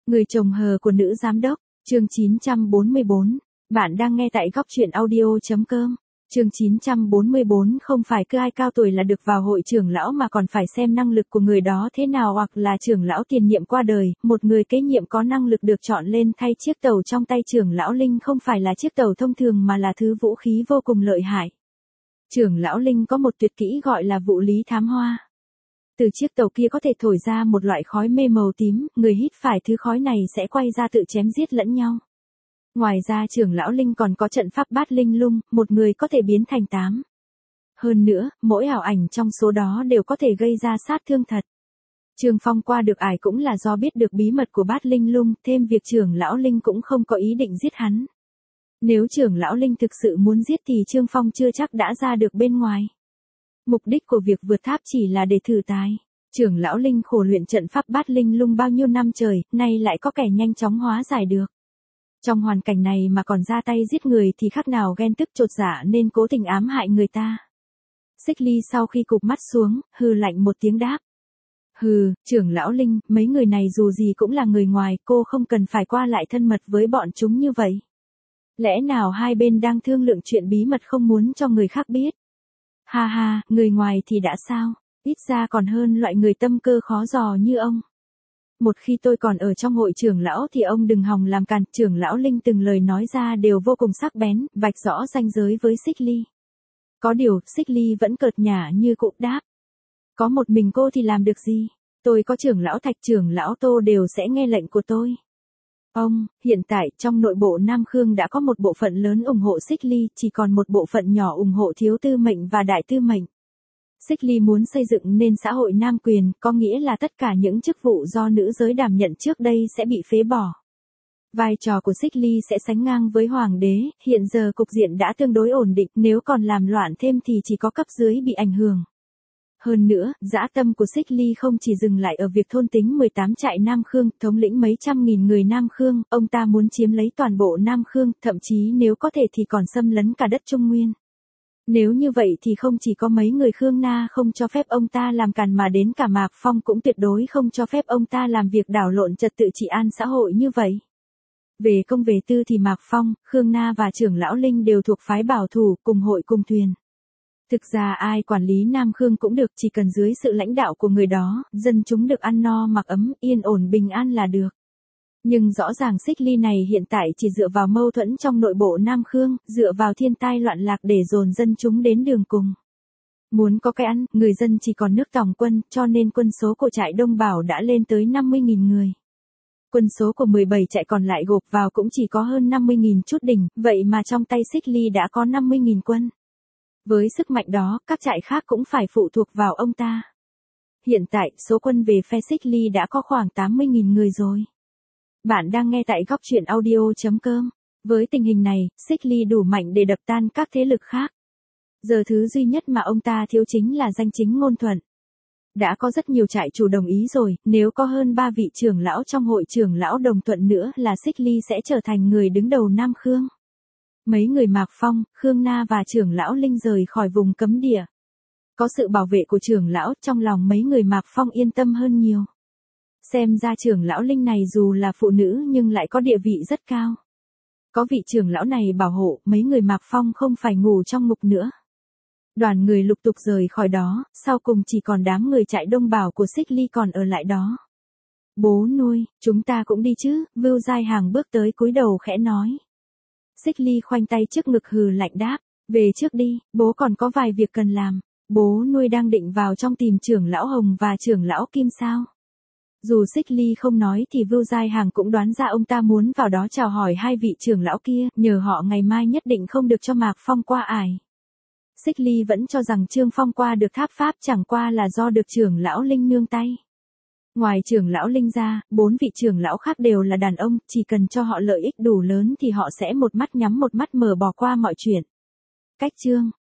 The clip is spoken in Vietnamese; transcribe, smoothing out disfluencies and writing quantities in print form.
Người chồng hờ của nữ giám đốc, chương 944. Bạn đang nghe tại góc truyện audio.com. Chương 944 không phải cứ ai cao tuổi là được vào hội trưởng lão mà còn phải xem năng lực của người đó thế nào, hoặc là trưởng lão tiền nhiệm qua đời, một người kế nhiệm có năng lực được chọn lên thay chiếc tàu trong tay trưởng lão Linh không phải là chiếc tàu thông thường mà là thứ vũ khí vô cùng lợi hại. Trưởng lão Linh có một tuyệt kỹ gọi là vụ lý thám hoa. Từ chiếc tàu kia có thể thổi ra một loại khói mê màu tím, người hít phải thứ khói này sẽ quay ra tự chém giết lẫn nhau. Ngoài ra trưởng lão Linh còn có trận pháp bát linh lung, một người có thể biến thành 8. Hơn nữa, mỗi ảo ảnh trong số đó đều có thể gây ra sát thương thật. Trương Phong qua được ải cũng là do biết được bí mật của bát linh lung, thêm việc trưởng lão Linh cũng không có ý định giết hắn. Nếu trưởng lão Linh thực sự muốn giết thì Trương Phong chưa chắc đã ra được bên ngoài. Mục đích của việc vượt tháp chỉ là để thử tài. Trưởng lão Linh khổ luyện trận pháp bát linh lung bao nhiêu năm trời, nay lại có kẻ nhanh chóng hóa giải được. Trong hoàn cảnh này mà còn ra tay giết người thì khác nào ghen tức chột dạ nên cố tình ám hại người ta. Xích Ly sau khi cụp mắt xuống, hừ lạnh một tiếng đáp. Hừ, trưởng lão Linh, mấy người này dù gì cũng là người ngoài, cô không cần phải qua lại thân mật với bọn chúng như vậy. Lẽ nào hai bên đang thương lượng chuyện bí mật không muốn cho người khác biết? Ha ha, người ngoài thì đã sao, ít ra còn hơn loại người tâm cơ khó dò như ông. Một khi tôi còn ở trong hội trưởng lão thì ông đừng hòng làm càn. Trưởng lão Linh từng lời nói ra đều vô cùng sắc bén, vạch rõ ranh giới với Xích Ly. Có điều, Xích Ly vẫn cợt nhả như cụm đáp. Có một mình cô thì làm được gì? Tôi có trưởng lão Thạch, trưởng lão Tô đều sẽ nghe lệnh của tôi. Ông, hiện tại trong nội bộ Nam Khương đã có một bộ phận lớn ủng hộ Xích Ly, chỉ còn một bộ phận nhỏ ủng hộ thiếu tư mệnh và đại tư mệnh. Xích Ly muốn xây dựng nên xã hội nam quyền, có nghĩa là tất cả những chức vụ do nữ giới đảm nhận trước đây sẽ bị phế bỏ. Vai trò của Xích Ly sẽ sánh ngang với hoàng đế, hiện giờ cục diện đã tương đối ổn định, nếu còn làm loạn thêm thì chỉ có cấp dưới bị ảnh hưởng. Hơn nữa, dã tâm của Xích Ly không chỉ dừng lại ở việc thôn tính 18 trại Nam Khương, thống lĩnh mấy trăm nghìn người Nam Khương, ông ta muốn chiếm lấy toàn bộ Nam Khương, thậm chí nếu có thể thì còn xâm lấn cả đất Trung Nguyên. Nếu như vậy thì không chỉ có mấy người Khương Na không cho phép ông ta làm càn mà đến cả Mạc Phong cũng tuyệt đối không cho phép ông ta làm việc đảo lộn trật tự trị an xã hội như vậy. Về công về tư thì Mạc Phong, Khương Na và trưởng lão Linh đều thuộc phái bảo thủ, cùng hội cùng thuyền. Thực ra ai quản lý Nam Khương cũng được, chỉ cần dưới sự lãnh đạo của người đó, dân chúng được ăn no mặc ấm, yên ổn bình an là được. Nhưng rõ ràng Xích Ly này hiện tại chỉ dựa vào mâu thuẫn trong nội bộ Nam Khương, dựa vào thiên tai loạn lạc để dồn dân chúng đến đường cùng. Muốn có cái ăn, người dân chỉ còn nước tòng quân, cho nên quân số của trại Đông Bảo đã lên tới 50.000 người. Quân số của 17 trại còn lại gộp vào cũng chỉ có hơn 50.000 chút đỉnh, vậy mà trong tay Xích Ly đã có 50.000 quân. Với sức mạnh đó, các trại khác cũng phải phụ thuộc vào ông ta. Hiện tại, số quân về phe Xích Ly đã có khoảng 80.000 người rồi. Bạn đang nghe tại góc truyện audio.com. Với tình hình này, Xích Ly đủ mạnh để đập tan các thế lực khác. Giờ thứ duy nhất mà ông ta thiếu chính là danh chính ngôn thuận. Đã có rất nhiều trại chủ đồng ý rồi, nếu có hơn 3 vị trưởng lão trong hội trưởng lão đồng thuận nữa là Xích Ly sẽ trở thành người đứng đầu Nam Khương. Mấy người Mạc Phong, Khương Na và trưởng lão Linh rời khỏi vùng cấm địa. Có sự bảo vệ của trưởng lão, trong lòng mấy người Mạc Phong yên tâm hơn nhiều. Xem ra trưởng lão Linh này dù là phụ nữ nhưng lại có địa vị rất cao. Có vị trưởng lão này bảo hộ, mấy người Mạc Phong không phải ngủ trong ngục nữa. Đoàn người lục tục rời khỏi đó, sau cùng chỉ còn đám người trại Đông Bảo của Xích Ly còn ở lại đó. Bố nuôi, chúng ta cũng đi chứ, Vưu Giai Hàng bước tới cúi đầu khẽ nói. Xích Ly khoanh tay trước ngực hừ lạnh đáp, về trước đi, bố còn có vài việc cần làm. Bố nuôi đang định vào trong tìm trưởng lão Hồng và trưởng lão Kim sao? Dù Xích Ly không nói thì Vưu Giai Hàng cũng đoán ra ông ta muốn vào đó chào hỏi hai vị trưởng lão kia, nhờ họ ngày mai nhất định không được cho Mạc Phong qua ải. Xích Ly vẫn cho rằng Trương Phong qua được tháp pháp chẳng qua là do được trưởng lão Linh nương tay. Ngoài trưởng lão Linh ra, 4 vị trưởng lão khác đều là đàn ông, chỉ cần cho họ lợi ích đủ lớn thì họ sẽ một mắt nhắm một mắt mở bỏ qua mọi chuyện. Cách chương